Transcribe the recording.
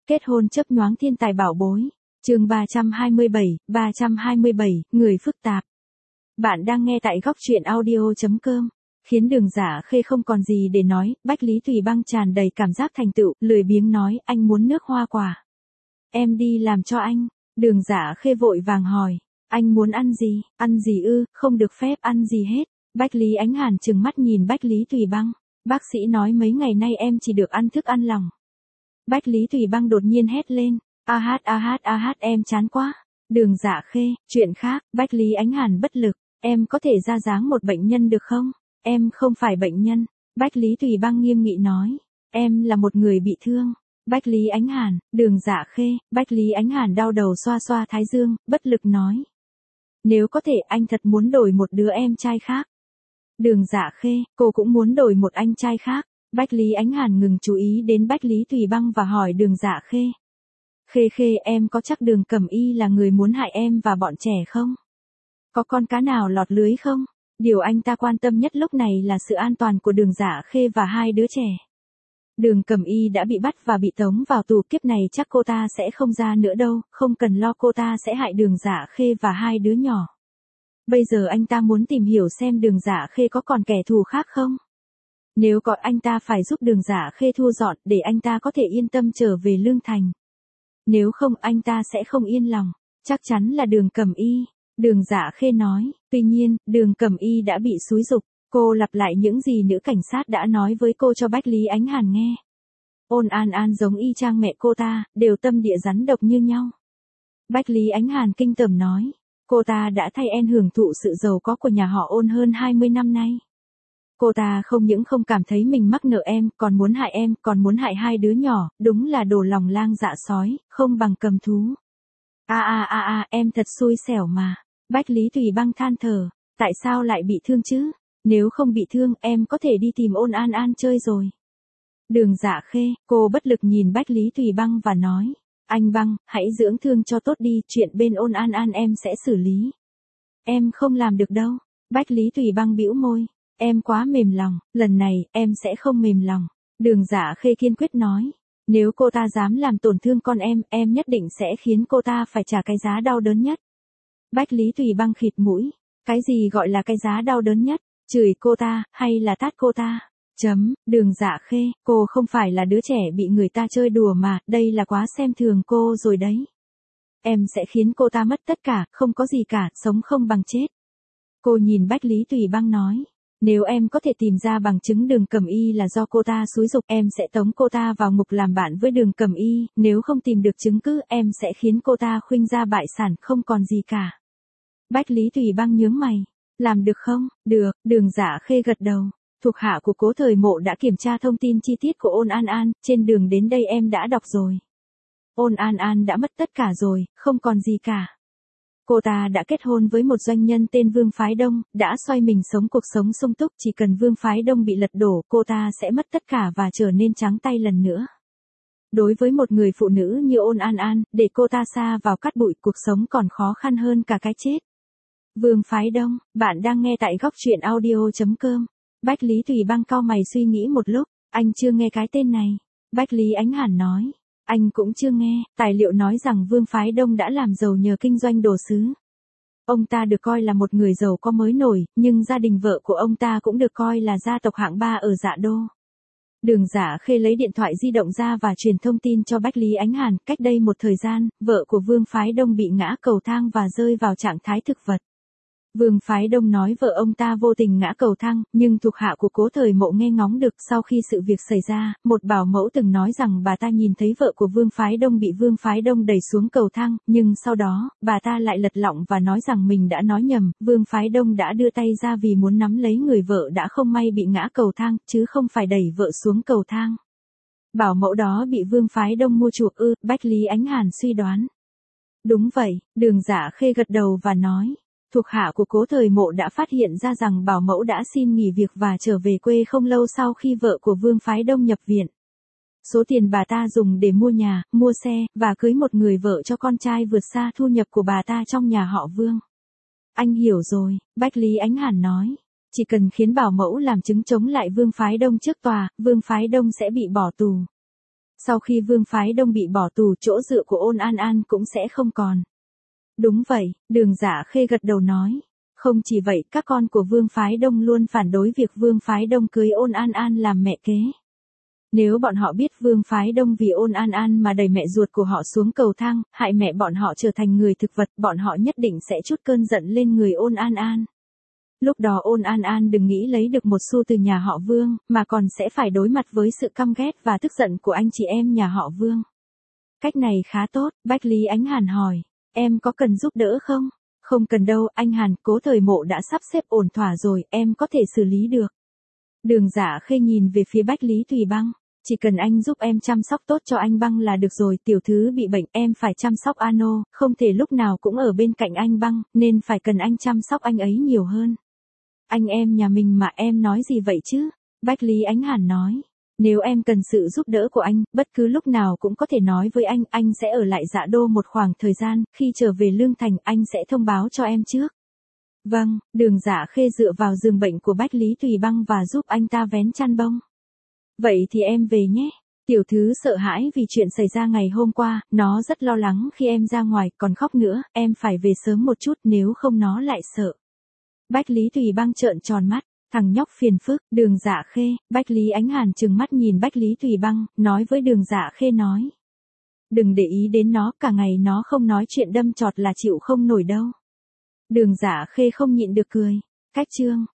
Kết hôn chớp nhoáng thiên tài bảo bối. Chương 327, người phức tạp. Bạn đang nghe tại góc truyện audio.com. Khiến Đường Giả Khê không còn gì để nói, Bách Lý Thủy Băng tràn đầy cảm giác thành tựu, lười biếng nói, anh muốn nước hoa quả. Em đi làm cho anh. Đường Giả Khê vội vàng hỏi, anh muốn ăn gì ư, không được phép ăn gì hết. Bách Lý Ánh Hàn trừng mắt nhìn Bách Lý Thủy Băng, bác sĩ nói mấy ngày nay em chỉ được ăn thức ăn lỏng. Bách Lý Thủy Băng đột nhiên hét lên, em chán quá. Đường Giả Khê, chuyện khác. Bách Lý Ánh Hàn bất lực, em có thể ra dáng một bệnh nhân được không? Em không phải bệnh nhân. Bách Lý Thủy Băng nghiêm nghị nói, em là một người bị thương. Bách Lý Ánh Hàn, Đường Giả Khê. Bách Lý Ánh Hàn đau đầu xoa xoa thái dương, bất lực nói, nếu có thể anh thật muốn đổi một đứa em trai khác. Đường Giả Khê, cô cũng muốn đổi một anh trai khác. Bách Lý Ánh Hàn ngừng chú ý đến Bách Lý Thủy Băng và hỏi Đường Giả Khê. Khê, em có chắc Đường Cẩm Y là người muốn hại em và bọn trẻ không? Có con cá nào lọt lưới không? Điều anh ta quan tâm nhất lúc này là sự an toàn của Đường Giả Khê và hai đứa trẻ. Đường Cẩm Y đã bị bắt và bị tống vào tù, kiếp này chắc cô ta sẽ không ra nữa đâu, không cần lo cô ta sẽ hại Đường Giả Khê và hai đứa nhỏ. Bây giờ anh ta muốn tìm hiểu xem Đường Giả Khê có còn kẻ thù khác không? Nếu có, anh ta phải giúp Đường Giả Khê thu dọn để anh ta có thể yên tâm trở về Lương Thành. Nếu không, anh ta sẽ không yên lòng. Chắc chắn là Đường Cẩm Y. Đường Giả Khê nói. Tuy nhiên, Đường Cẩm Y đã bị xúi giục. Cô lặp lại những gì nữ cảnh sát đã nói với cô cho Bách Lý Ánh Hàn nghe. Ôn An An giống y chang mẹ cô ta, đều tâm địa rắn độc như nhau. Bách Lý Ánh Hàn kinh tởm nói. Cô ta đã thay em hưởng thụ sự giàu có của nhà họ Ôn hơn 20 năm nay. Cô ta không những không cảm thấy mình mắc nợ em, còn muốn hại hai đứa nhỏ, đúng là đồ lòng lang dạ sói, không bằng cầm thú. Em thật xui xẻo mà. Bách Lý Thủy Băng than thở, tại sao lại bị thương chứ? Nếu không bị thương, em có thể đi tìm Ôn An An chơi rồi. Đường Giả Khê, cô bất lực nhìn Bách Lý Thủy Băng và nói, anh Băng, hãy dưỡng thương cho tốt đi, chuyện bên Ôn An An em sẽ xử lý. Em không làm được đâu. Bách Lý Thủy Băng bĩu môi. Em quá mềm lòng, lần này, em sẽ không mềm lòng. Đường Giả Khê kiên quyết nói. Nếu cô ta dám làm tổn thương con em nhất định sẽ khiến cô ta phải trả cái giá đau đớn nhất. Bách Lý Thủy Băng khịt mũi. Cái gì gọi là cái giá đau đớn nhất? Chửi cô ta, hay là tát cô ta? Đường Giả Khê, cô không phải là đứa trẻ bị người ta chơi đùa mà, đây là quá xem thường cô rồi đấy. Em sẽ khiến cô ta mất tất cả, không có gì cả, sống không bằng chết. Cô nhìn Bách Lý Thủy Băng nói. Nếu em có thể tìm ra bằng chứng Đường Cẩm Y là do cô ta xúi giục, em sẽ tống cô ta vào ngục làm bạn với Đường Cẩm Y, nếu không tìm được chứng cứ, em sẽ khiến cô ta khuynh gia bại sản, không còn gì cả. Bách Lý Thủy Băng nhướng mày. Làm được không? Được. Đường Giả Khê gật đầu. Thuộc hạ của Cố Thời Mộ đã kiểm tra thông tin chi tiết của Ôn An An, trên đường đến đây em đã đọc rồi. Ôn An An đã mất tất cả rồi, không còn gì cả. Cô ta đã kết hôn với một doanh nhân tên Vương Phái Đông, đã xoay mình sống cuộc sống sung túc, chỉ cần Vương Phái Đông bị lật đổ, cô ta sẽ mất tất cả và trở nên trắng tay lần nữa. Đối với một người phụ nữ như Ôn An An, để cô ta sa vào cát bụi, cuộc sống còn khó khăn hơn cả cái chết. Vương Phái Đông, bạn đang nghe tại góc truyện audio.com. Bách Lý Thủy Băng cau mày suy nghĩ một lúc, anh chưa nghe cái tên này. Bách Lý Ánh Hàn nói. Anh cũng chưa nghe, tài liệu nói rằng Vương Phái Đông đã làm giàu nhờ kinh doanh đồ sứ. Ông ta được coi là một người giàu có mới nổi, nhưng gia đình vợ của ông ta cũng được coi là gia tộc hạng 3 ở Dạ Đô. Đường Giả Khê lấy điện thoại di động ra và truyền thông tin cho Bách Lý Ánh Hàn, cách đây một thời gian, vợ của Vương Phái Đông bị ngã cầu thang và rơi vào trạng thái thực vật. Vương Phái Đông nói vợ ông ta vô tình ngã cầu thang, nhưng thuộc hạ của Cố Thời Mộ nghe ngóng được. Sau khi sự việc xảy ra, một bảo mẫu từng nói rằng bà ta nhìn thấy vợ của Vương Phái Đông bị Vương Phái Đông đẩy xuống cầu thang, nhưng sau đó, bà ta lại lật lọng và nói rằng mình đã nói nhầm, Vương Phái Đông đã đưa tay ra vì muốn nắm lấy người vợ đã không may bị ngã cầu thang, chứ không phải đẩy vợ xuống cầu thang. Bảo mẫu đó bị Vương Phái Đông mua chuộc ư? Bách Lý Ánh Hàn suy đoán. Đúng vậy. Đường Giả Khê gật đầu và nói. Thuộc hạ của Cố Thời Mộ đã phát hiện ra rằng bảo mẫu đã xin nghỉ việc và trở về quê không lâu sau khi vợ của Vương Phái Đông nhập viện. Số tiền bà ta dùng để mua nhà, mua xe, và cưới một người vợ cho con trai vượt xa thu nhập của bà ta trong nhà họ Vương. Anh hiểu rồi, Bách Lý Ánh Hàn nói. Chỉ cần khiến bảo mẫu làm chứng chống lại Vương Phái Đông trước tòa, Vương Phái Đông sẽ bị bỏ tù. Sau khi Vương Phái Đông bị bỏ tù, chỗ dựa của Ôn An An cũng sẽ không còn. Đúng vậy, Đường Dạ Khê gật đầu nói. Không chỉ vậy, các con của Vương Phái Đông luôn phản đối việc Vương Phái Đông cưới Ôn An An làm mẹ kế. Nếu bọn họ biết Vương Phái Đông vì Ôn An An mà đẩy mẹ ruột của họ xuống cầu thang, hại mẹ bọn họ trở thành người thực vật, bọn họ nhất định sẽ trút cơn giận lên người Ôn An An. Lúc đó Ôn An An đừng nghĩ lấy được một xu từ nhà họ Vương, mà còn sẽ phải đối mặt với sự căm ghét và tức giận của anh chị em nhà họ Vương. Cách này khá tốt, Bách Lý Ánh Hàn hỏi. Em có cần giúp đỡ không? Không cần đâu, anh Hàn, Cố Thời Mộ đã sắp xếp ổn thỏa rồi, em có thể xử lý được. Đường Dạ Khê nhìn về phía Bách Lý Tùy Băng. Chỉ cần anh giúp em chăm sóc tốt cho anh Băng là được rồi, tiểu thứ bị bệnh, em phải chăm sóc Ano, không thể lúc nào cũng ở bên cạnh anh Băng, nên phải cần anh chăm sóc anh ấy nhiều hơn. Anh em nhà mình mà, em nói gì vậy chứ? Bách Lý Ánh Hàn nói. Nếu em cần sự giúp đỡ của anh, bất cứ lúc nào cũng có thể nói với anh sẽ ở lại Dạ Đô một khoảng thời gian, khi trở về Lương Thành anh sẽ thông báo cho em trước. Vâng, Đường Dạ Khê dựa vào giường bệnh của Bách Lý Tùy Băng và giúp anh ta vén chăn bông. Vậy thì em về nhé. Tiểu thứ sợ hãi vì chuyện xảy ra ngày hôm qua, nó rất lo lắng khi em ra ngoài, còn khóc nữa, em phải về sớm một chút nếu không nó lại sợ. Bách Lý Tùy Băng trợn tròn mắt. Thằng nhóc phiền phức, Đường Dạ Khê. Bách Lý Ánh Hàn trừng mắt nhìn Bách Lý Tùy Băng, nói với Đường Dạ Khê nói. Đừng để ý đến nó, cả ngày nó không nói chuyện đâm chọt là chịu không nổi đâu. Đường Dạ Khê không nhịn được cười. Cách chương